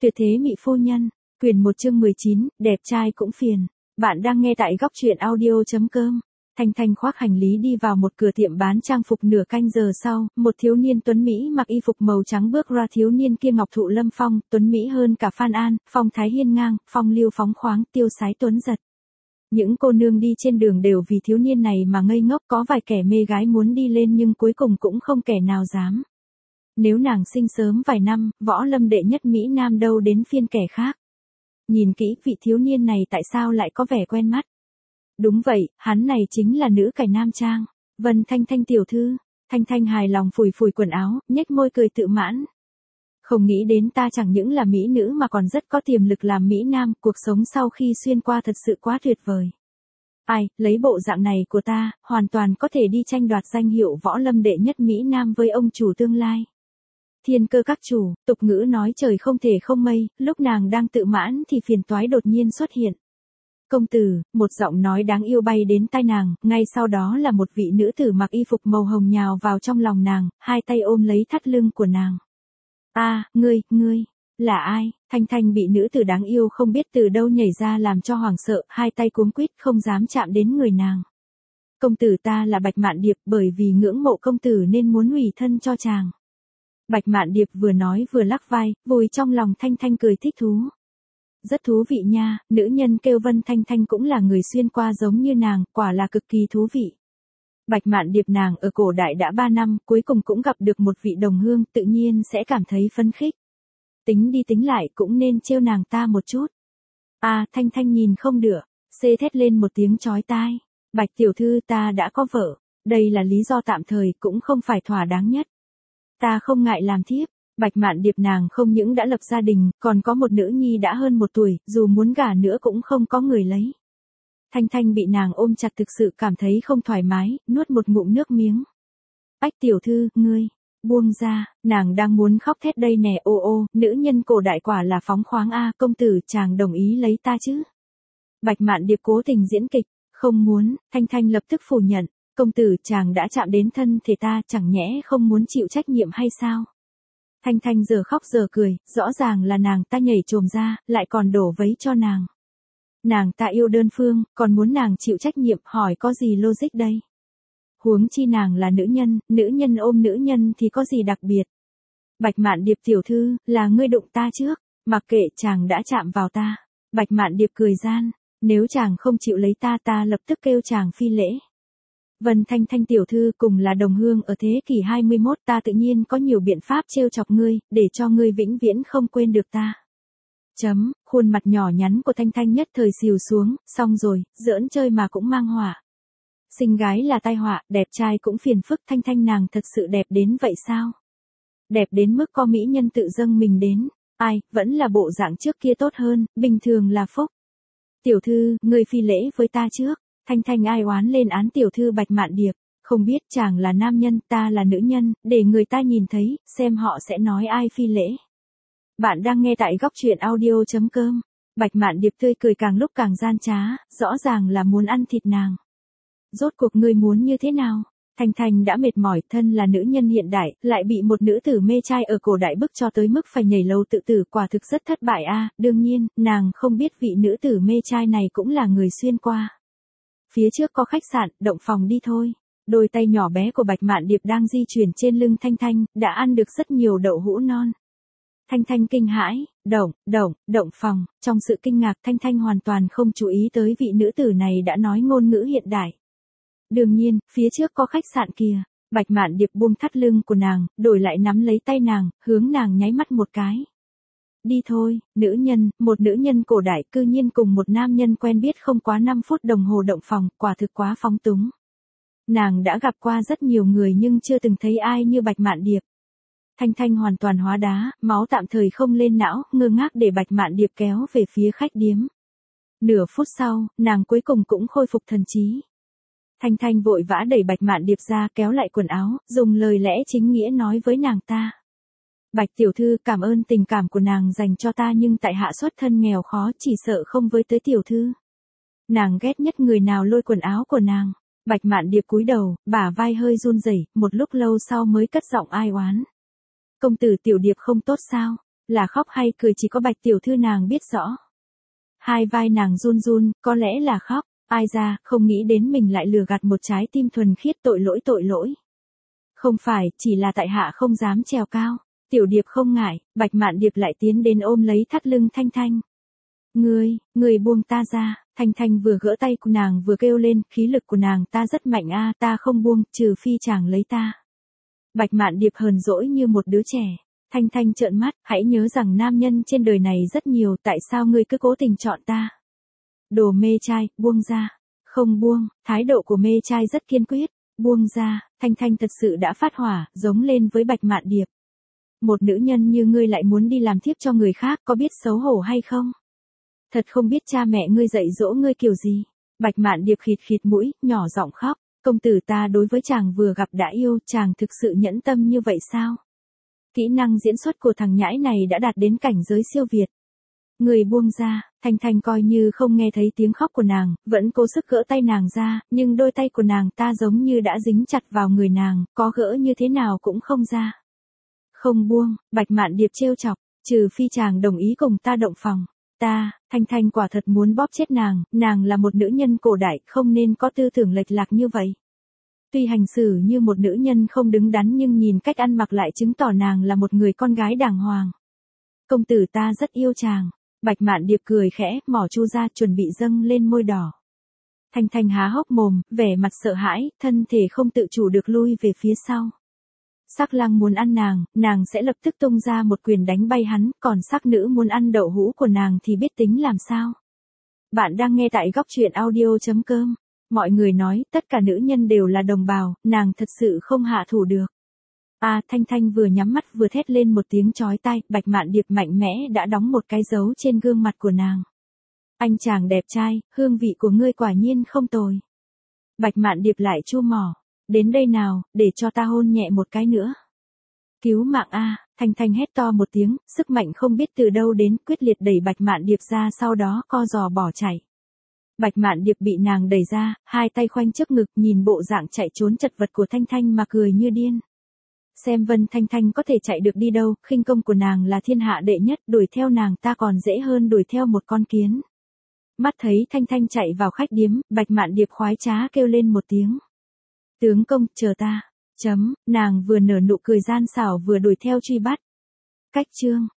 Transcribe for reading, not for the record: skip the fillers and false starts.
Tuyệt thế mỹ phu nhân, quyển 1 chương 19, đẹp trai cũng phiền. Bạn đang nghe tại góc truyện audio.com. Thanh Thanh khoác hành lý đi vào một cửa tiệm bán trang phục. Nửa canh giờ sau, một thiếu niên tuấn Mỹ mặc y phục màu trắng bước ra. Thiếu niên kia ngọc thụ lâm phong, tuấn Mỹ hơn cả Phan An, phong thái hiên ngang, phong lưu phóng khoáng, tiêu sái tuấn giật. Những cô nương đi trên đường đều vì thiếu niên này mà ngây ngốc, có vài kẻ mê gái muốn đi lên nhưng cuối cùng cũng không kẻ nào dám. Nếu nàng sinh sớm vài năm, võ lâm đệ nhất Mỹ Nam đâu đến phiên kẻ khác. Nhìn kỹ, vị thiếu niên này tại sao lại có vẻ quen mắt? Đúng vậy, hắn này chính là nữ cải nam trang, Vân Thanh Thanh tiểu thư. Thanh Thanh hài lòng phủi phủi quần áo, nhếch môi cười tự mãn. Không nghĩ đến ta chẳng những là mỹ nữ mà còn rất có tiềm lực làm Mỹ Nam, cuộc sống sau khi xuyên qua thật sự quá tuyệt vời. Ai, lấy bộ dạng này của ta, hoàn toàn có thể đi tranh đoạt danh hiệu võ lâm đệ nhất Mỹ Nam với ông chủ tương lai. Thiên cơ các chủ, tục ngữ nói trời không thể không mây, lúc nàng đang tự mãn thì phiền toái đột nhiên xuất hiện. Công tử, một giọng nói đáng yêu bay đến tai nàng, ngay sau đó là một vị nữ tử mặc y phục màu hồng nhào vào trong lòng nàng, hai tay ôm lấy thắt lưng của nàng. Ngươi, là ai? Thanh Thanh bị nữ tử đáng yêu không biết từ đâu nhảy ra làm cho hoảng sợ, hai tay cuống quýt không dám chạm đến người nàng. Công tử, ta là Bạch Mạn Điệp, bởi vì ngưỡng mộ công tử nên muốn hủy thân cho chàng. Bạch Mạn Điệp vừa nói vừa lắc vai, vùi trong lòng Thanh Thanh cười thích thú. Rất thú vị nha, nữ nhân kêu Vân Thanh Thanh cũng là người xuyên qua giống như nàng, quả là cực kỳ thú vị. Bạch Mạn Điệp nàng ở cổ đại đã 3 năm, cuối cùng cũng gặp được một vị đồng hương, tự nhiên sẽ cảm thấy phấn khích. Tính đi tính lại cũng nên trêu nàng ta một chút. Thanh Thanh nhìn không được, xê thét lên một tiếng chói tai. Bạch tiểu thư, ta đã có vợ, đây là lý do tạm thời, cũng không phải thỏa đáng nhất. Ta không ngại làm thiếp. Bạch Mạn Điệp nàng không những đã lập gia đình, còn có một nữ nhi đã hơn 1 tuổi, dù muốn gả nữa cũng không có người lấy. Thanh Thanh bị nàng ôm chặt thực sự cảm thấy không thoải mái, nuốt một ngụm nước miếng. Bạch tiểu thư, ngươi, buông ra, nàng đang muốn khóc thét đây nè. Ô, nữ nhân cổ đại quả là phóng khoáng a. Công tử, chàng đồng ý lấy ta chứ? Bạch Mạn Điệp cố tình diễn kịch, không muốn. Thanh Thanh lập tức phủ nhận. Công tử, chàng đã chạm đến thân thể ta, chẳng nhẽ không muốn chịu trách nhiệm hay sao? Thanh Thanh giờ khóc giờ cười, rõ ràng là nàng ta nhảy chồm ra, lại còn đổ vấy cho nàng. Nàng ta yêu đơn phương, còn muốn nàng chịu trách nhiệm, hỏi có gì logic đây? Huống chi nàng là nữ nhân ôm nữ nhân thì có gì đặc biệt? Bạch Mạn Điệp tiểu thư, là ngươi đụng ta trước, mặc kệ, chàng đã chạm vào ta. Bạch Mạn Điệp cười gian, nếu chàng không chịu lấy ta, ta lập tức kêu chàng phi lễ. Vân Thanh Thanh tiểu thư, cùng là đồng hương ở thế kỷ 21, ta tự nhiên có nhiều biện pháp trêu chọc ngươi, để cho ngươi vĩnh viễn không quên được ta. Khuôn mặt nhỏ nhắn của Thanh Thanh nhất thời xìu xuống, xong rồi, giỡn chơi mà cũng mang họa. Xinh gái là tai họa, đẹp trai cũng phiền phức. Thanh Thanh nàng thật sự đẹp đến vậy sao? Đẹp đến mức có mỹ nhân tự dâng mình đến. Vẫn là bộ dạng trước kia tốt hơn, bình thường là phúc. Tiểu thư, ngươi phi lễ với ta trước. Thanh Thanh ai oán lên án tiểu thư Bạch Mạn Điệp, không biết chàng là nam nhân, ta là nữ nhân, để người ta nhìn thấy, xem họ sẽ nói ai phi lễ. Bạn đang nghe tại góc truyện audio.com. Bạch Mạn Điệp tươi cười càng lúc càng gian trá, rõ ràng là muốn ăn thịt nàng. Rốt cuộc ngươi muốn như thế nào? Thanh Thanh đã mệt mỏi, thân là nữ nhân hiện đại, lại bị một nữ tử mê trai ở cổ đại bức cho tới mức phải nhảy lầu tự tử, quả thực rất thất bại a. Đương nhiên, nàng không biết vị nữ tử mê trai này cũng là người xuyên qua. Phía trước có khách sạn, động phòng đi thôi. Đôi tay nhỏ bé của Bạch Mạn Điệp đang di chuyển trên lưng Thanh Thanh, đã ăn được rất nhiều đậu hũ non. Thanh Thanh kinh hãi, động phòng. Trong sự kinh ngạc, Thanh Thanh hoàn toàn không chú ý tới vị nữ tử này đã nói ngôn ngữ hiện đại. Đương nhiên, phía trước có khách sạn kìa. Bạch Mạn Điệp buông thắt lưng của nàng, đổi lại nắm lấy tay nàng, hướng nàng nháy mắt một cái. Đi thôi, một nữ nhân cổ đại cư nhiên cùng một nam nhân quen biết không quá 5 phút đồng hồ động phòng, quả thực quá phóng túng. Nàng đã gặp qua rất nhiều người nhưng chưa từng thấy ai như Bạch Mạn Điệp. Thanh Thanh hoàn toàn hóa đá, máu tạm thời không lên não, ngơ ngác để Bạch Mạn Điệp kéo về phía khách điếm. Nửa phút sau, nàng cuối cùng cũng khôi phục thần trí. Thanh Thanh vội vã đẩy Bạch Mạn Điệp ra, kéo lại quần áo, dùng lời lẽ chính nghĩa nói với nàng ta. Bạch tiểu thư, cảm ơn tình cảm của nàng dành cho ta, nhưng tại hạ xuất thân nghèo khó, chỉ sợ không với tới tiểu thư. Nàng ghét nhất người nào lôi quần áo của nàng. Bạch Mạn Điệp cúi đầu, bả vai hơi run rẩy, một lúc lâu sau mới cất giọng ai oán. Công tử, tiểu điệp không tốt sao? là khóc hay cười chỉ có Bạch tiểu thư nàng biết rõ. Hai vai nàng run run, có lẽ là khóc, ai ra, không nghĩ đến mình lại lừa gạt một trái tim thuần khiết, tội lỗi tội lỗi. Không phải, chỉ là tại hạ không dám trèo cao. Tiểu Điệp không ngại, Bạch Mạn Điệp lại tiến đến ôm lấy thắt lưng Thanh Thanh. Ngươi buông ta ra. Thanh Thanh vừa gỡ tay của nàng vừa kêu lên, khí lực của nàng ta rất mạnh a, ta không buông, trừ phi chàng lấy ta. Bạch Mạn Điệp hờn dỗi như một đứa trẻ. Thanh Thanh trợn mắt, hãy nhớ rằng nam nhân trên đời này rất nhiều, tại sao ngươi cứ cố tình chọn ta? Đồ mê trai, buông ra. Không buông, thái độ của mê trai rất kiên quyết. Buông ra, Thanh Thanh thật sự đã phát hỏa, giống lên với Bạch Mạn Điệp. Một nữ nhân như ngươi lại muốn đi làm thiếp cho người khác, có biết xấu hổ hay không? Thật không biết cha mẹ ngươi dạy dỗ ngươi kiểu gì. Bạch Mạn Điệp khịt khịt mũi, nhỏ giọng khóc. Công tử ta đối với chàng vừa gặp đã yêu, chàng thực sự nhẫn tâm như vậy sao? Kỹ năng diễn xuất của thằng nhãi này đã đạt đến cảnh giới siêu việt. Người buông ra, Thanh Thanh coi như không nghe thấy tiếng khóc của nàng, vẫn cố sức gỡ tay nàng ra, nhưng đôi tay của nàng ta giống như đã dính chặt vào người nàng, có gỡ như thế nào cũng không ra. Không buông, Bạch Mạn Điệp trêu chọc, trừ phi chàng đồng ý cùng ta động phòng. Thanh Thanh quả thật muốn bóp chết nàng là một nữ nhân cổ đại, không nên có tư tưởng lệch lạc như vậy. Tuy hành xử như một nữ nhân không đứng đắn nhưng nhìn cách ăn mặc lại chứng tỏ nàng là một người con gái đàng hoàng. Công tử ta rất yêu chàng. Bạch Mạn Điệp cười khẽ, mỏ chu ra chuẩn bị dâng lên môi đỏ. Thanh Thanh há hốc mồm, vẻ mặt sợ hãi, thân thể không tự chủ được lui về phía sau. Sắc Lăng muốn ăn nàng sẽ lập tức tung ra một quyền đánh bay hắn, còn sắc nữ muốn ăn đậu hũ của nàng thì biết tính làm sao. Bạn đang nghe tại góc truyện audio.com. Mọi người nói, tất cả nữ nhân đều là đồng bào, nàng thật sự không hạ thủ được. Thanh Thanh vừa nhắm mắt vừa thét lên một tiếng chói tai, Bạch Mạn Điệp mạnh mẽ đã đóng một cái dấu trên gương mặt của nàng. Anh chàng đẹp trai, hương vị của ngươi quả nhiên không tồi. Bạch Mạn Điệp lại chu mỏ. Đến đây nào, để cho ta hôn nhẹ một cái nữa. Cứu mạng a! Thanh Thanh hét to một tiếng, sức mạnh không biết từ đâu đến, quyết liệt đẩy Bạch Mạn Điệp ra, sau đó co giò bỏ chạy. Bạch Mạn Điệp bị nàng đẩy ra, hai tay khoanh trước ngực, nhìn bộ dạng chạy trốn chật vật của Thanh Thanh mà cười như điên. Xem Vân Thanh Thanh có thể chạy được đi đâu, khinh công của nàng là thiên hạ đệ nhất, đuổi theo nàng ta còn dễ hơn đuổi theo một con kiến. Mắt thấy Thanh Thanh chạy vào khách điếm, Bạch Mạn Điệp khoái trá kêu lên một tiếng. Tướng công, chờ ta. Nàng vừa nở nụ cười gian xảo vừa đuổi theo truy bắt. Cách chương.